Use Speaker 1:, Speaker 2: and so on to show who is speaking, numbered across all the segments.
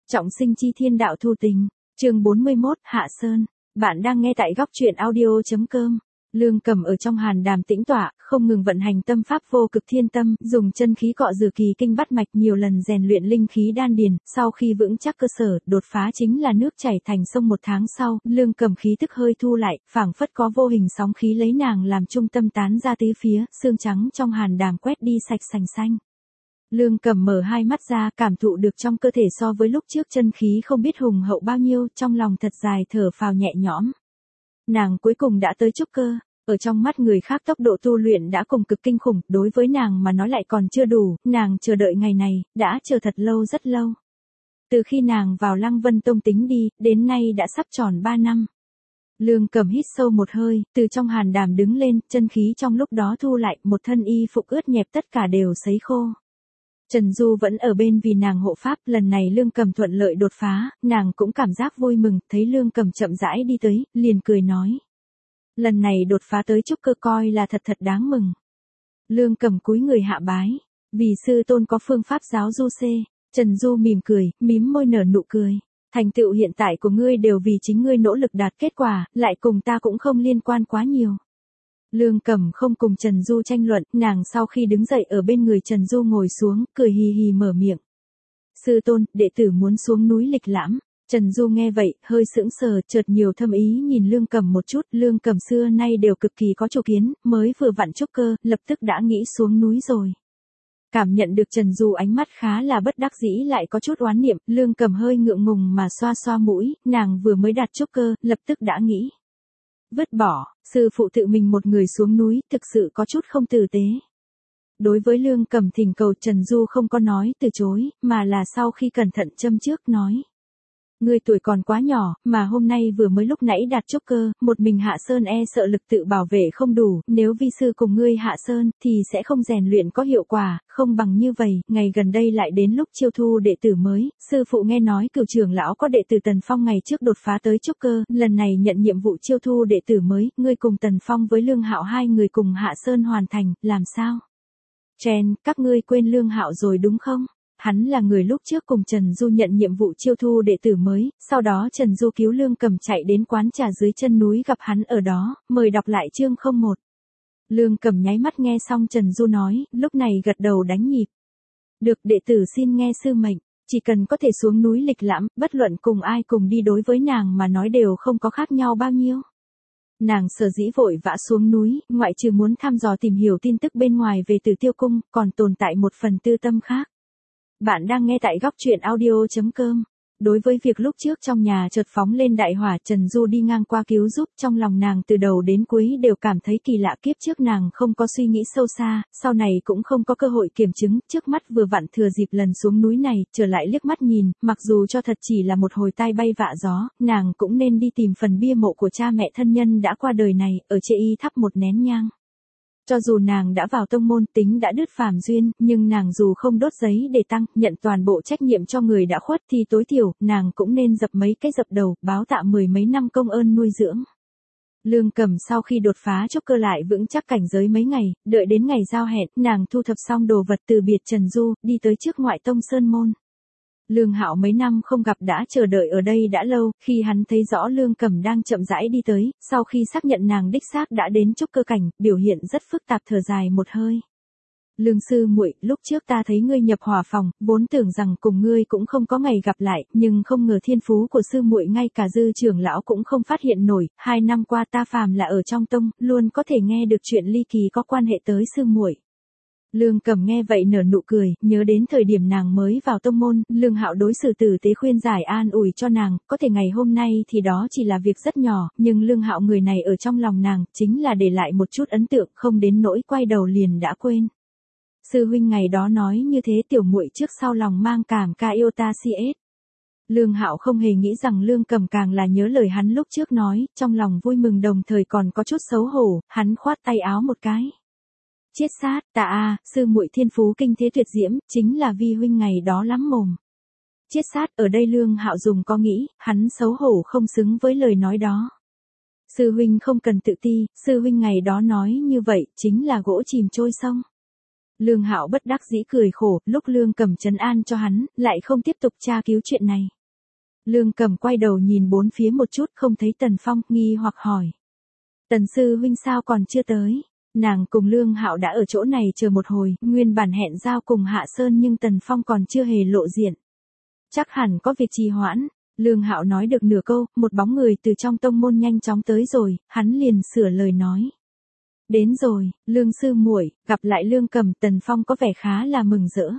Speaker 1: Trọng sinh chi thiên đạo thu tình, chương 41, Hạ Sơn. Bạn đang nghe tại góc truyện audio.com. Lương Cầm ở trong hàn đàm tĩnh tọa, không ngừng vận hành tâm pháp vô cực thiên tâm, dùng chân khí cọ rửa kỳ kinh bắt mạch, nhiều lần rèn luyện linh khí đan điền. Sau khi vững chắc cơ sở, đột phá chính là nước chảy thành sông. 1 tháng sau, Lương Cầm khí tức hơi thu lại, phảng phất có vô hình sóng khí lấy nàng làm trung tâm tán ra tứ phía, xương trắng trong hàn đàm quét đi sạch sành xanh. Lương Cầm mở hai mắt ra, cảm thụ được trong cơ thể so với lúc trước chân khí không biết hùng hậu bao nhiêu, trong lòng thật dài thở phào nhẹ nhõm. Nàng cuối cùng đã tới trúc cơ, ở trong mắt người khác tốc độ tu luyện đã cùng cực kinh khủng, đối với nàng mà nói lại còn chưa đủ, nàng chờ đợi ngày này, đã chờ thật lâu rất lâu. Từ khi nàng vào Lăng Vân Tông tính đi, đến nay đã sắp tròn 3 năm. Lương Cầm hít sâu một hơi, từ trong hàn đàm đứng lên, chân khí trong lúc đó thu lại, một thân y phục ướt nhẹp tất cả đều sấy khô. Trần Du vẫn ở bên vì nàng hộ pháp, lần này Lương Cầm thuận lợi đột phá, nàng cũng cảm giác vui mừng, thấy Lương Cầm chậm rãi đi tới, liền cười nói. Lần này đột phá tới trúc cơ coi là thật đáng mừng. Lương Cầm cúi người hạ bái, vì sư tôn có phương pháp giáo du xê. Trần Du mỉm cười, mím môi nở nụ cười. Thành tựu hiện tại của ngươi đều vì chính ngươi nỗ lực đạt kết quả, lại cùng ta cũng không liên quan quá nhiều. Lương Cầm không cùng Trần Du tranh luận, nàng sau khi đứng dậy ở bên người Trần Du ngồi xuống, cười hì hì mở miệng. Sư tôn, đệ tử muốn xuống núi lịch lãm. Trần Du nghe vậy, hơi sững sờ, chợt nhiều thâm ý nhìn Lương Cầm một chút, Lương Cầm xưa nay đều cực kỳ có chủ kiến, mới vừa vặn trúc cơ, lập tức đã nghĩ xuống núi rồi. Cảm nhận được Trần Du ánh mắt khá là bất đắc dĩ lại có chút oán niệm, Lương Cầm hơi ngượng ngùng mà xoa xoa mũi, nàng vừa mới đạt trúc cơ, lập tức đã nghĩ. Vứt bỏ, sư phụ tự mình một người xuống núi, thực sự có chút không tử tế. Đối với Lương Cầm thỉnh cầu, Trần Du không có nói từ chối, mà là sau khi cẩn thận châm trước nói. Ngươi tuổi còn quá nhỏ, mà hôm nay vừa mới lúc nãy đạt trúc cơ, một mình Hạ Sơn e sợ lực tự bảo vệ không đủ, nếu vi sư cùng ngươi Hạ Sơn, thì sẽ không rèn luyện có hiệu quả, không bằng như vậy, ngày gần đây lại đến lúc chiêu thu đệ tử mới, sư phụ nghe nói Cửu trưởng lão có đệ tử Tần Phong ngày trước đột phá tới trúc cơ, lần này nhận nhiệm vụ chiêu thu đệ tử mới, ngươi cùng Tần Phong với Lương Hạo hai người cùng Hạ Sơn hoàn thành, làm sao? Chen, các ngươi quên Lương Hạo rồi đúng không? Hắn là người lúc trước cùng Trần Du nhận nhiệm vụ chiêu thu đệ tử mới, sau đó Trần Du cứu Lương Cầm chạy đến quán trà dưới chân núi gặp hắn ở đó, mời đọc lại chương 01. Lương Cầm nháy mắt nghe xong Trần Du nói, lúc này gật đầu đánh nhịp. Được, đệ tử xin nghe sư mệnh, chỉ cần có thể xuống núi lịch lãm, bất luận cùng ai cùng đi đối với nàng mà nói đều không có khác nhau bao nhiêu. Nàng sở dĩ vội vã xuống núi, ngoại trừ muốn thăm dò tìm hiểu tin tức bên ngoài về Tử Tiêu Cung, còn tồn tại một phần tư tâm khác. Bạn đang nghe tại góc truyện audio.com. Đối với việc lúc trước trong nhà chợt phóng lên đại hỏa, Trần Du đi ngang qua cứu giúp, trong lòng nàng từ đầu đến cuối đều cảm thấy kỳ lạ, kiếp trước nàng không có suy nghĩ sâu xa, sau này cũng không có cơ hội kiểm chứng, trước mắt vừa vặn thừa dịp lần xuống núi này, trở lại liếc mắt nhìn, mặc dù cho thật chỉ là một hồi tai bay vạ gió, nàng cũng nên đi tìm phần bia mộ của cha mẹ thân nhân đã qua đời này, ở Chê Y thắp một nén nhang. Cho dù nàng đã vào tông môn, tính đã đứt phàm duyên, nhưng nàng dù không đốt giấy để tăng, nhận toàn bộ trách nhiệm cho người đã khuất thì tối thiểu, nàng cũng nên dập mấy cái dập đầu, báo tạ 10 mấy năm công ơn nuôi dưỡng. Lương Cầm sau khi đột phá trúc cơ lại vững chắc cảnh giới mấy ngày, đợi đến ngày giao hẹn, nàng thu thập xong đồ vật từ biệt Trần Du, đi tới trước ngoại tông sơn môn. Lương Hạo mấy năm không gặp đã chờ đợi ở đây đã lâu, khi hắn thấy rõ Lương Cầm đang chậm rãi đi tới, sau khi xác nhận nàng đích xác đã đến trúc cơ cảnh, biểu hiện rất phức tạp thở dài một hơi. Lương sư muội, lúc trước ta thấy ngươi nhập hỏa phòng, vốn tưởng rằng cùng ngươi cũng không có ngày gặp lại, nhưng không ngờ thiên phú của sư muội ngay cả Dư trưởng lão cũng không phát hiện nổi, 2 năm qua ta phàm là ở trong tông, luôn có thể nghe được chuyện ly kỳ có quan hệ tới sư muội. Lương Cầm nghe vậy nở nụ cười, nhớ đến thời điểm nàng mới vào tông môn, Lương Hạo đối xử tử tế khuyên giải an ủi cho nàng, có thể ngày hôm nay thì đó chỉ là việc rất nhỏ, nhưng Lương Hạo người này ở trong lòng nàng, chính là để lại một chút ấn tượng, không đến nỗi quay đầu liền đã quên. Sư huynh ngày đó nói như thế, tiểu muội trước sau lòng mang cảm ca yêu ta CS. Lương Hạo không hề nghĩ rằng Lương Cầm càng là nhớ lời hắn lúc trước nói, trong lòng vui mừng đồng thời còn có chút xấu hổ, hắn khoát tay áo một cái. Chiết sát, ta sư muội thiên phú kinh thế tuyệt diễm, chính là vi huynh ngày đó lắm mồm. Chiết sát, ở đây Lương Hạo dùng có nghĩ, hắn xấu hổ không xứng với lời nói đó. Sư huynh không cần tự ti, sư huynh ngày đó nói như vậy, chính là gỗ chìm trôi sông. Lương Hạo bất đắc dĩ cười khổ, lúc Lương Cầm trấn an cho hắn, lại không tiếp tục tra cứu chuyện này. Lương Cầm quay đầu nhìn bốn phía một chút không thấy Tần Phong, nghi hoặc hỏi. Tần sư huynh sao còn chưa tới? Nàng cùng Lương Hạo đã ở chỗ này chờ một hồi, nguyên bản hẹn giao cùng Hạ Sơn nhưng Tần Phong còn chưa hề lộ diện. Chắc hẳn có việc trì hoãn. Lương Hạo nói được nửa câu, một bóng người từ trong tông môn nhanh chóng tới rồi, hắn liền sửa lời nói. Đến rồi, Lương sư muội, gặp lại Lương Cầm. Tần Phong có vẻ khá là mừng rỡ.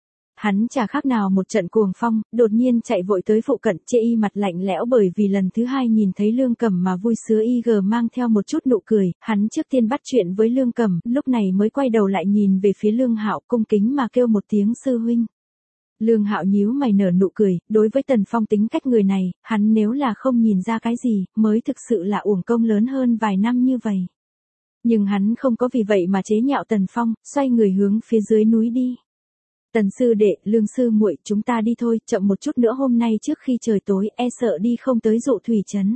Speaker 1: Hắn chả khác nào một trận cuồng phong, đột nhiên chạy vội tới phụ cận, chê y mặt lạnh lẽo bởi vì lần thứ hai nhìn thấy Lương Cầm mà vui sướng y gờ mang theo một chút nụ cười, hắn trước tiên bắt chuyện với Lương Cầm, lúc này mới quay đầu lại nhìn về phía Lương Hạo cung kính mà kêu một tiếng sư huynh. Lương Hạo nhíu mày nở nụ cười, đối với Tần Phong tính cách người này, hắn nếu là không nhìn ra cái gì, mới thực sự là uổng công lớn hơn vài năm như vậy. Nhưng hắn không có vì vậy mà chế nhạo Tần Phong, xoay người hướng phía dưới núi đi. Tần sư đệ, Lương sư muội, chúng ta đi thôi, chậm một chút nữa hôm nay trước khi trời tối, e sợ đi không tới Dụ Thủy trấn.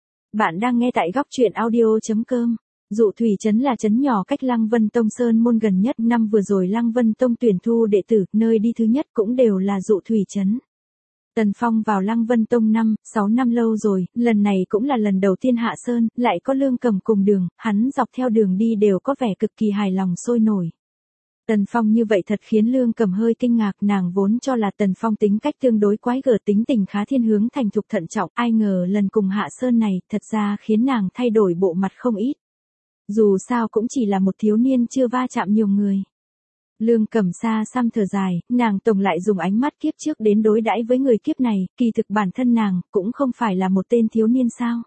Speaker 1: Bạn đang nghe tại góc truyện audio.com. Dụ Thủy trấn là trấn nhỏ cách Lăng Vân Tông Sơn môn gần nhất, năm vừa rồi Lăng Vân Tông tuyển thu đệ tử, nơi đi thứ nhất cũng đều là Dụ Thủy trấn. Tần Phong vào Lăng Vân Tông 6 năm lâu rồi, lần này cũng là lần đầu tiên hạ sơn, lại có Lương Cầm cùng đường, hắn dọc theo đường đi đều có vẻ cực kỳ hài lòng sôi nổi. Tần Phong như vậy thật khiến Lương Cầm hơi kinh ngạc, nàng vốn cho là Tần Phong tính cách tương đối quái gở, tính tình khá thiên hướng thành thục thận trọng, ai ngờ lần cùng hạ sơn này thật ra khiến nàng thay đổi bộ mặt không ít. Dù sao cũng chỉ là một thiếu niên chưa va chạm nhiều người. Lương Cầm xa xăm thở dài, nàng tổng lại dùng ánh mắt kiếp trước đến đối đãi với người kiếp này, kỳ thực bản thân nàng cũng không phải là một tên thiếu niên sao.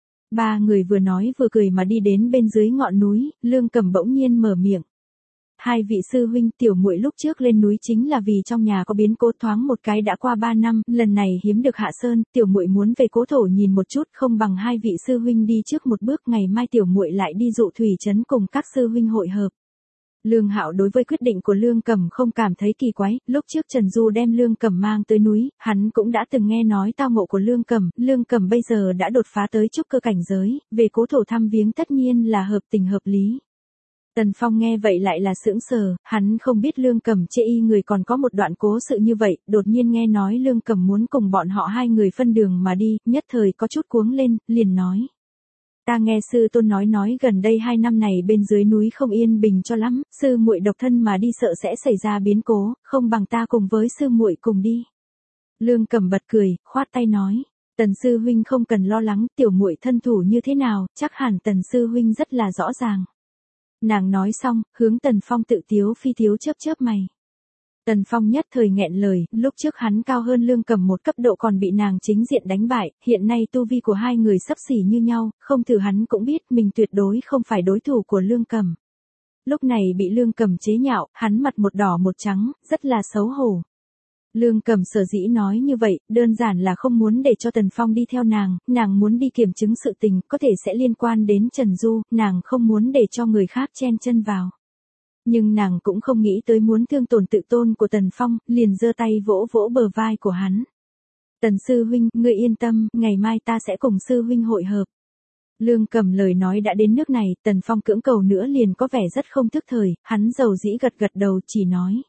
Speaker 1: Ba người vừa nói vừa cười mà đi đến bên dưới ngọn núi, Lương Cầm bỗng nhiên mở miệng. Hai vị sư huynh, tiểu muội lúc trước lên núi chính là vì trong nhà có biến cố, thoáng một cái đã qua 3 năm, lần này hiếm được hạ sơn, tiểu muội muốn về cố thổ nhìn một chút, không bằng hai vị sư huynh đi trước một bước, ngày mai tiểu muội lại đi Dụ Thủy trấn cùng các sư huynh hội hợp. Lương Hạo đối với quyết định của Lương Cầm không cảm thấy kỳ quái, lúc trước Trần Du đem Lương Cầm mang tới núi, hắn cũng đã từng nghe nói tao ngộ của Lương Cầm bây giờ đã đột phá tới trúc cơ cảnh giới, về cố thổ thăm viếng tất nhiên là hợp tình hợp lý. Tần Phong nghe vậy lại là sững sờ, hắn không biết Lương Cầm chê y người còn có một đoạn cố sự như vậy, đột nhiên nghe nói Lương Cầm muốn cùng bọn họ hai người phân đường mà đi, nhất thời có chút cuống lên, liền nói. Ta nghe sư tôn nói gần đây 2 năm này bên dưới núi không yên bình cho lắm, sư muội độc thân mà đi sợ sẽ xảy ra biến cố, không bằng ta cùng với sư muội cùng đi. Lương Cầm bật cười, khoát tay nói. Tần sư huynh không cần lo lắng, tiểu muội thân thủ như thế nào, chắc hẳn Tần sư huynh rất là rõ ràng. Nàng nói xong, hướng Tần Phong tự tiếu phi tiếu chớp mày. Tần Phong nhất thời nghẹn lời, lúc trước hắn cao hơn Lương Cầm một cấp độ còn bị nàng chính diện đánh bại, hiện nay tu vi của hai người xấp xỉ như nhau, không thử hắn cũng biết mình tuyệt đối không phải đối thủ của Lương Cầm. Lúc này bị Lương Cầm chế nhạo, hắn mặt một đỏ một trắng, rất là xấu hổ. Lương Cầm sở dĩ nói như vậy, đơn giản là không muốn để cho Tần Phong đi theo nàng muốn đi kiểm chứng sự tình, có thể sẽ liên quan đến Trần Du, nàng không muốn để cho người khác chen chân vào. Nhưng nàng cũng không nghĩ tới muốn thương tổn tự tôn của Tần Phong, liền giơ tay vỗ vỗ bờ vai của hắn. Tần sư huynh, ngươi yên tâm, ngày mai ta sẽ cùng sư huynh hội hợp. Lương Cầm lời nói đã đến nước này, Tần Phong cưỡng cầu nữa liền có vẻ rất không thức thời, hắn dầu dĩ gật đầu chỉ nói.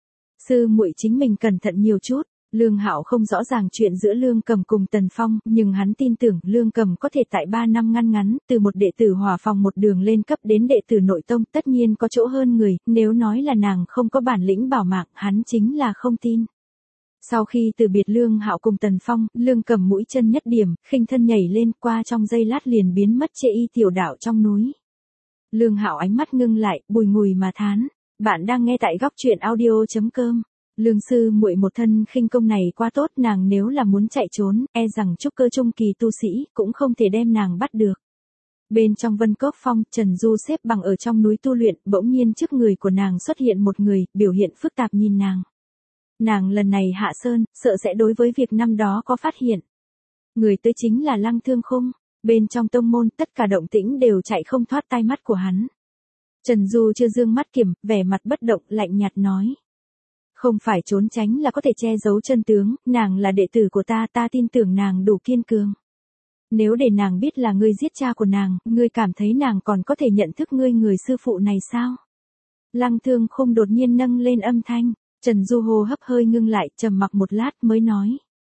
Speaker 1: Sư muội chính mình cẩn thận nhiều chút. Lương Hạo không rõ ràng chuyện giữa Lương Cầm cùng Tần Phong, nhưng hắn tin tưởng Lương Cầm có thể tại 3 năm ngắn, từ một đệ tử hỏa phòng một đường lên cấp đến đệ tử nội tông, tất nhiên có chỗ hơn người, nếu nói là nàng không có bản lĩnh bảo mạng, hắn chính là không tin. Sau khi từ biệt Lương Hạo cùng Tần Phong, Lương Cầm mũi chân nhất điểm, khinh thân nhảy lên, qua trong giây lát liền biến mất chê y tiểu đạo trong núi. Lương Hạo ánh mắt ngưng lại, bùi ngùi mà thán. Bạn đang nghe tại góc truyện audio.com. Lương sư muội một thân khinh công này quá tốt, nàng nếu là muốn chạy trốn, e rằng trúc cơ trung kỳ tu sĩ cũng không thể đem nàng bắt được. Bên trong Vân Cốc Phong, Trần Du xếp bằng ở trong núi tu luyện, bỗng nhiên trước người của nàng xuất hiện một người, biểu hiện phức tạp nhìn nàng. Nàng lần này hạ sơn, sợ sẽ đối với việc năm đó có phát hiện. Người tới chính là Lăng Thương Khung, bên trong tông môn tất cả động tĩnh đều chạy không thoát tai mắt của hắn. Trần Du chưa dương mắt kiểm, vẻ mặt bất động, lạnh nhạt nói. Không phải trốn tránh là có thể che giấu chân tướng, nàng là đệ tử của ta, ta tin tưởng nàng đủ kiên cường. Nếu để nàng biết là ngươi giết cha của nàng, ngươi cảm thấy nàng còn có thể nhận thức ngươi người sư phụ này sao? Lăng Thương Khung đột nhiên nâng lên âm thanh, Trần Du hô hấp hơi ngưng lại, trầm mặc một lát mới nói.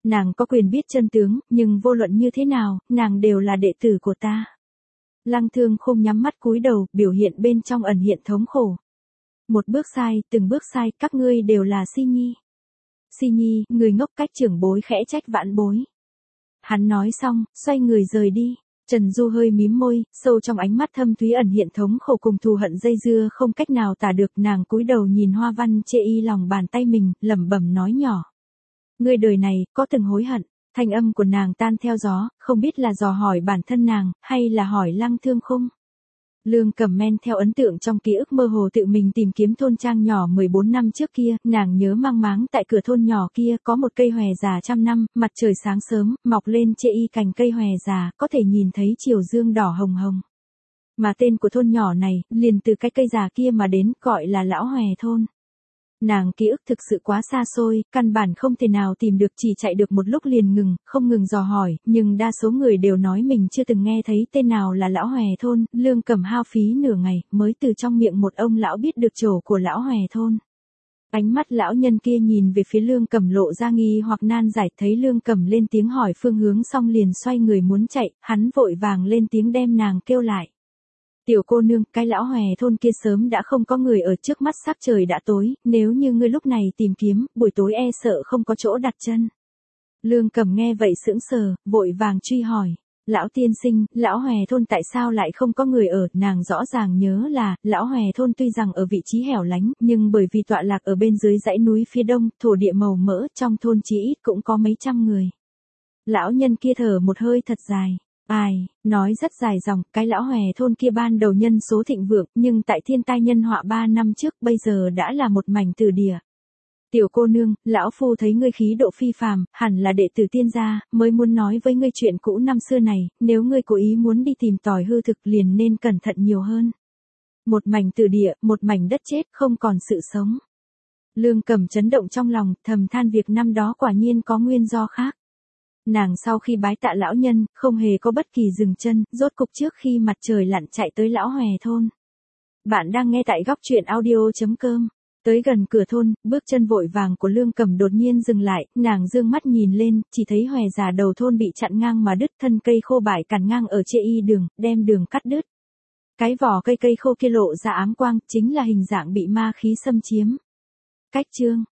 Speaker 1: Nàng có quyền biết chân tướng, nhưng vô luận như thế nào, nàng đều là đệ tử của ta. Lăng Thương Khung nhắm mắt cúi đầu, biểu hiện bên trong ẩn hiện thống khổ. Một bước sai, từng bước sai, các ngươi đều là si nhi. Si nhi, người ngốc, cách trưởng bối khẽ trách vãn bối. Hắn nói xong, xoay người rời đi. Trần Du hơi mím môi, sâu trong ánh mắt thâm thúy ẩn hiện thống khổ cùng thù hận dây dưa không cách nào tả được. Nàng cúi đầu nhìn hoa văn chê y lòng bàn tay mình, lẩm bẩm nói nhỏ. Ngươi đời này, có từng hối hận? Thanh âm của nàng tan theo gió, không biết là dò hỏi bản thân nàng, hay là hỏi Lăng Thương Khung. Lương Cẩm men theo ấn tượng trong ký ức mơ hồ tự mình tìm kiếm thôn trang nhỏ 14 năm trước kia, nàng nhớ mang máng tại cửa thôn nhỏ kia có một cây hòe già trăm năm, mặt trời sáng sớm, mọc lên chê y cành cây hòe già, có thể nhìn thấy chiều dương đỏ hồng hồng. Mà tên của thôn nhỏ này, liền từ cái cây già kia mà đến, gọi là Lão Hòe thôn. Nàng ký ức thực sự quá xa xôi, căn bản không thể nào tìm được, chỉ chạy được một lúc liền ngừng, không ngừng dò hỏi, nhưng đa số người đều nói mình chưa từng nghe thấy tên nào là Lão Hòe thôn. Lương Cẩm hao phí nửa ngày, mới từ trong miệng một ông lão biết được chỗ của Lão Hòe thôn. Ánh mắt lão nhân kia nhìn về phía Lương Cẩm lộ ra nghi hoặc nan giải, thấy Lương Cẩm lên tiếng hỏi phương hướng xong liền xoay người muốn chạy, hắn vội vàng lên tiếng đem nàng kêu lại. Tiểu cô nương, cái Lão Hòe thôn kia sớm đã không có người ở, trước mắt sắp trời đã tối, nếu như ngươi lúc này tìm kiếm, buổi tối e sợ không có chỗ đặt chân. Lương Cẩm nghe vậy sững sờ, vội vàng truy hỏi. Lão tiên sinh, Lão Hòe thôn tại sao lại không có người ở? Nàng rõ ràng nhớ là, Lão Hòe thôn tuy rằng ở vị trí hẻo lánh, nhưng bởi vì tọa lạc ở bên dưới dãy núi phía đông, thổ địa màu mỡ, trong thôn chí ít cũng có mấy trăm người. Lão nhân kia thở một hơi thật dài. Ai, nói rất dài dòng, cái Lão Hòe thôn kia ban đầu nhân số thịnh vượng, nhưng tại thiên tai nhân họa 3 năm trước, bây giờ đã là một mảnh từ địa. Tiểu cô nương, lão phu thấy ngươi khí độ phi phàm, hẳn là đệ tử tiên gia, mới muốn nói với ngươi chuyện cũ năm xưa này, nếu ngươi cố ý muốn đi tìm tòi hư thực liền nên cẩn thận nhiều hơn. Một mảnh từ địa, một mảnh đất chết, không còn sự sống. Lương Cẩm chấn động trong lòng, thầm than việc năm đó quả nhiên có nguyên do khác. Nàng sau khi bái tạ lão nhân, không hề có bất kỳ dừng chân, rốt cục trước khi mặt trời lặn chạy tới Lão Hòe thôn. Bạn đang nghe tại góc truyện audio.com. Tới gần cửa thôn, bước chân vội vàng của Lương Cẩm đột nhiên dừng lại, nàng dương mắt nhìn lên, chỉ thấy hòe già đầu thôn bị chặn ngang mà đứt, thân cây khô bại cản ngang ở chê y đường, đem đường cắt đứt. Cái vỏ cây khô kia lộ ra ám quang, chính là hình dạng bị ma khí xâm chiếm. Cách chương